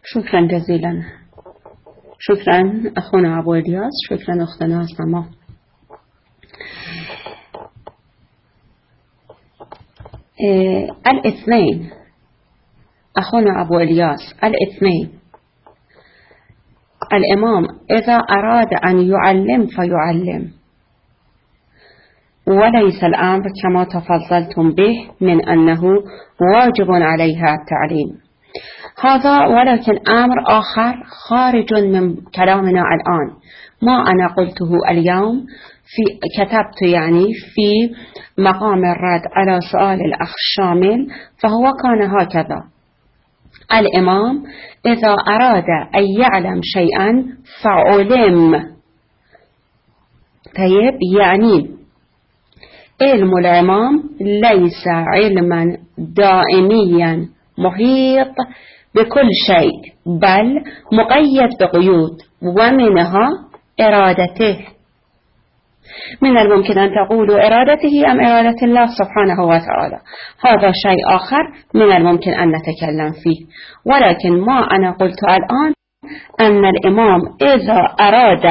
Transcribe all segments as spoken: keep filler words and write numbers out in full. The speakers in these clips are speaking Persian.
شكرا جزيلا. شكرا أخونا أبو إلياس، شكرا أختنا سما. إيه الاثنين أخونا أبو إلياس، الاثنين الإمام إذا أراد أن يعلم فيعلم، وليس الأمر كما تفضلتم به من أنه واجب عليها التعليم، هذا ولكن أمر آخر خارج من كلامنا الآن. ما أنا قلته اليوم في كتبت يعني في مقام الرد على سؤال الأخ شامل، فهو كان هكذا: الإمام إذا أراد أن يعلم شيئا فعلم. طيب، يعني علم الإمام ليس علما دائميا محيط بكل شيء، بل مقيد بقيود، ومنها إرادته. من الممكن أن تقولوا إرادته أم إرادة الله سبحانه وتعالى، هذا شيء آخر من الممكن أن نتكلم فيه، ولكن ما أنا قلت الآن أن الإمام إذا أراد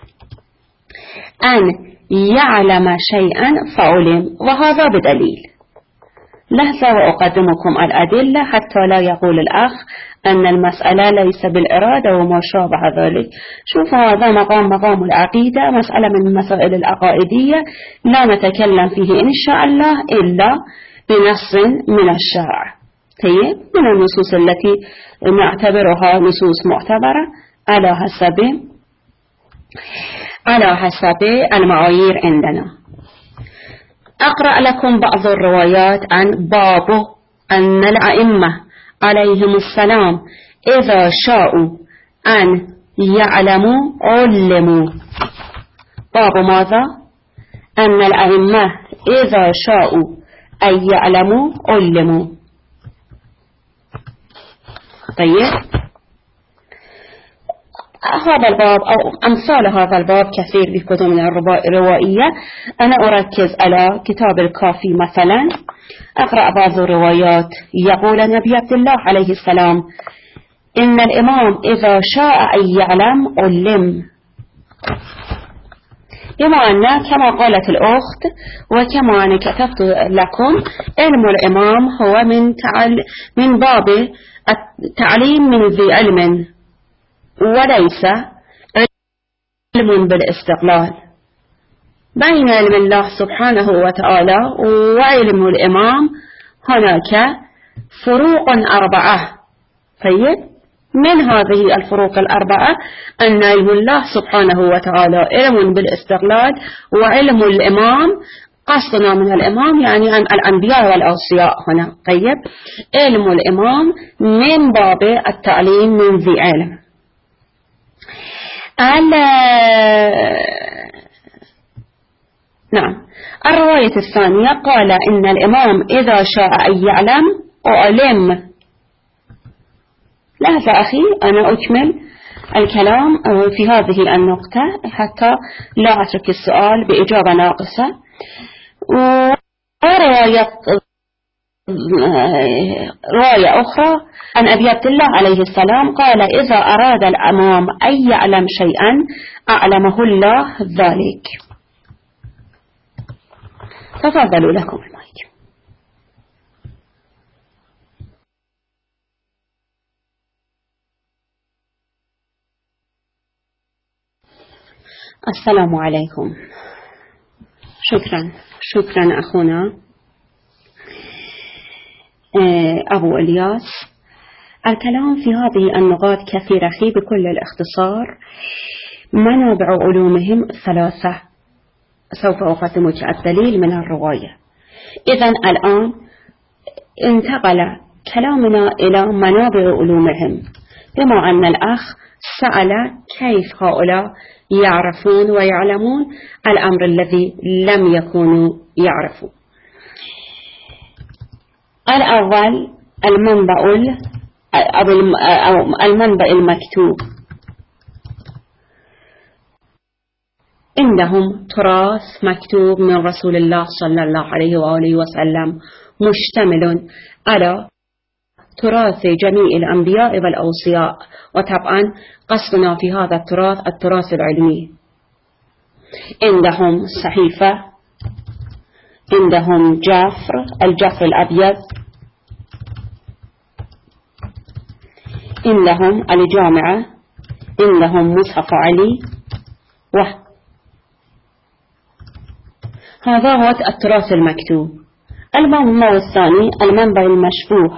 أن يعلم شيئا فعلم، وهذا بدليل. لحظة وأقدمكم الأدلة حتى لا يقول الأخ أن المسألة ليس بالإرادة وما شابه ذلك. شوفوا، هذا مقام مقام العقيدة، مسألة من المسائل العقائدية لا نتكلم فيه إن شاء الله إلا بنص من الشرع، طيب، من النصوص التي نعتبرها نصوص معتبرة على حسب على حسب المعايير عندنا. أقرأ لكم بعض الروايات عن باب أن الأئمة عليهم السلام إذا شاءوا أن يعلموا علموا. باب ماذا؟ أن الأئمة إذا شاءوا أن يعلموا علموا. طيب، هذا الباب أو أمثال هذا الباب كثير في كتبنا الروائية. أنا أركز على كتاب الكافي مثلا. أقرأ بعض الروايات. يقول النبي عبد الله عليه السلام: إن الإمام إذا شاء أن يعلم علم. بما أن كما قالت الأخت وكما أنا كتبت لكم، علم الإمام هو من من باب التعليم من ذي علم، وليس علم بالاستقلال. بين علم الله سبحانه وتعالى وعلم الإمام هناك فروق أربعة. طيب، من هذه الفروق الأربعة أن علم الله سبحانه وتعالى علم بالاستقلال، وعلم الإمام قصدنا من الإمام يعني عن الأنبياء والأوصياء هنا. طيب، علم الإمام من باب التعليم من ذي علم. نعم. الرواية الثانية قال إن الإمام إذا شاء أن يعلم علم. لحظة أخي، أنا أكمل الكلام في هذه النقطة حتى لا أترك السؤال بإجابة ناقصة. ورواية رواية أخرى عن أبي عبد الله عليه السلام قال: إذا أراد الإمام أن يعلم شيئا أعلمه الله ذلك. تفضلوا لكم المايك. السلام عليكم. شكرا شكرا أخونا أبو إلياس. الكلام في هذه النقاط كثير أخي بكل الاختصار. منابع علومهم ثلاثة، سوف أقدمك الدليل من الرواية. إذن الآن انتقل كلامنا إلى منابع علومهم، بما أن الأخ سأل كيف هؤلاء يعرفون ويعلمون الأمر الذي لم يكونوا يعرفوا. الأول المنبع أو المنبع المكتوب. عندهم تراث مكتوب من رسول الله صلى الله عليه وآله وسلم مشتمل على تراث جميع الأنبياء والأوصياء، وطبعا قصدنا في هذا التراث التراث العلمي. عندهم صحيفة، عندهم جفر، الجفر الأبيض، عندهم الجامعة، عندهم مصحف علي، و هذا هو التراث المكتوب. المنبع الثاني المنبع المشبوه،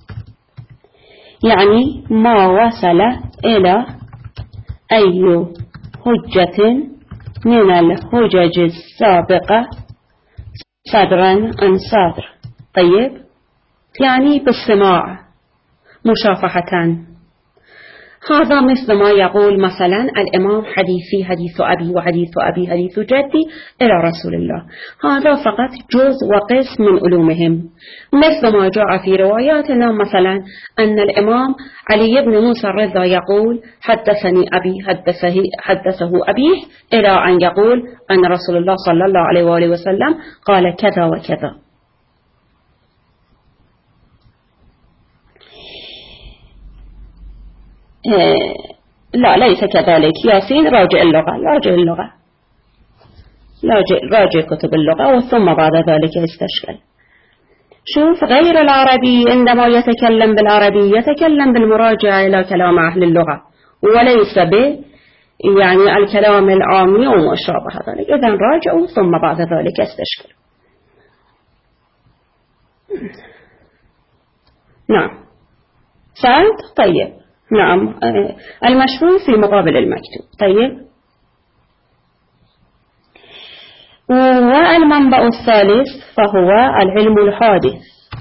يعني ما وصل إلى أي حجة من الحجج السابقة صدرا عن صدر. طيب، يعني بالسماع مشافهة. هذا مثل ما يقول مثلا الإمام حديثي حديث أبي وحديث أبي حديث جدي إلى رسول الله. هذا فقط جزء وقسم من علومهم، مثل ما جاء في رواياتنا مثلا أن الإمام علي بن موسى الرضا يقول حدثني أبي حدثه, حدثه أبيه، إلى أن يقول أن رسول الله صلى الله عليه وآله وسلم قال كذا وكذا. لا، ليس كذلك. ياسين راجع اللغة، راجع اللغة، راجع, راجع كتب اللغة، وثم بعد ذلك يستشكل. شوف، غير العربي عندما يتكلم بالعربي يتكلم بالمراجعة إلى كلام أهل اللغة، وليس ب يعني الكلام العامي وما شابه ذلك. إذن راجعوا ثم بعد ذلك يستشكل. نعم، سألت. طيب، نعم، المشروع في مقابل المكتوب. طيب، والمنبع الثالث فهو العلم الحادث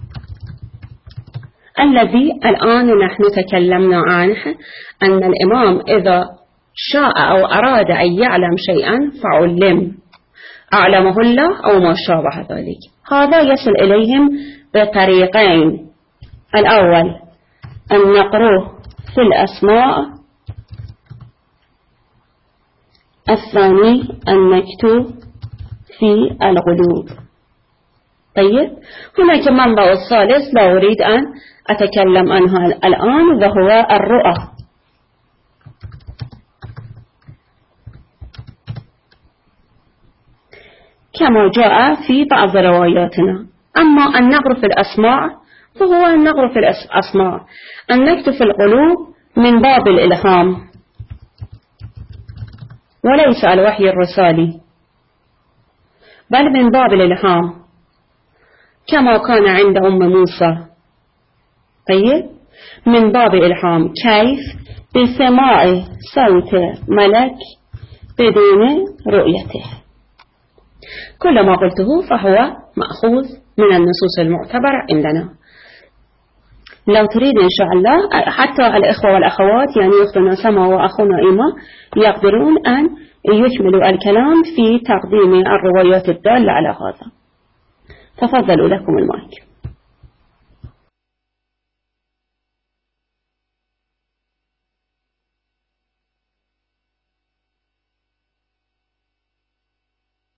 الذي الآن نحن تكلمنا عنه، أن الإمام إذا شاء أو أراد أن يعلم شيئا فعلم، أعلمه الله أو ما شابه ذلك. هذا يصل إليهم بطريقين: الأول أن نقروه في الأسماء، الثاني أن نكتب في القلوب. طيب، هناك منبع الثالث لا أريد أن أتكلم عنها الآن، وهو الرؤى. كما جاء في بعض رواياتنا. أما النقر في الأسماء فهو النقر في الأسماء. أن نكتب في القلوب من باب الإلهام، وليس الوحي الرسالي، بل من باب الإلهام كما كان عند أم موسى. طيب، من باب الإلهام. كيف؟ بسماع صوت ملك بدون رؤيته. كل ما قلته فهو مأخوذ من النصوص المعتبرة عندنا. لو تريد إن شاء الله حتى الإخوة والأخوات، يعني أختنا سما وأخونا إيما، يقدرون أن يكملوا الكلام في تقديم الروايات الدالة على هذا. تفضلوا، لكم المايك.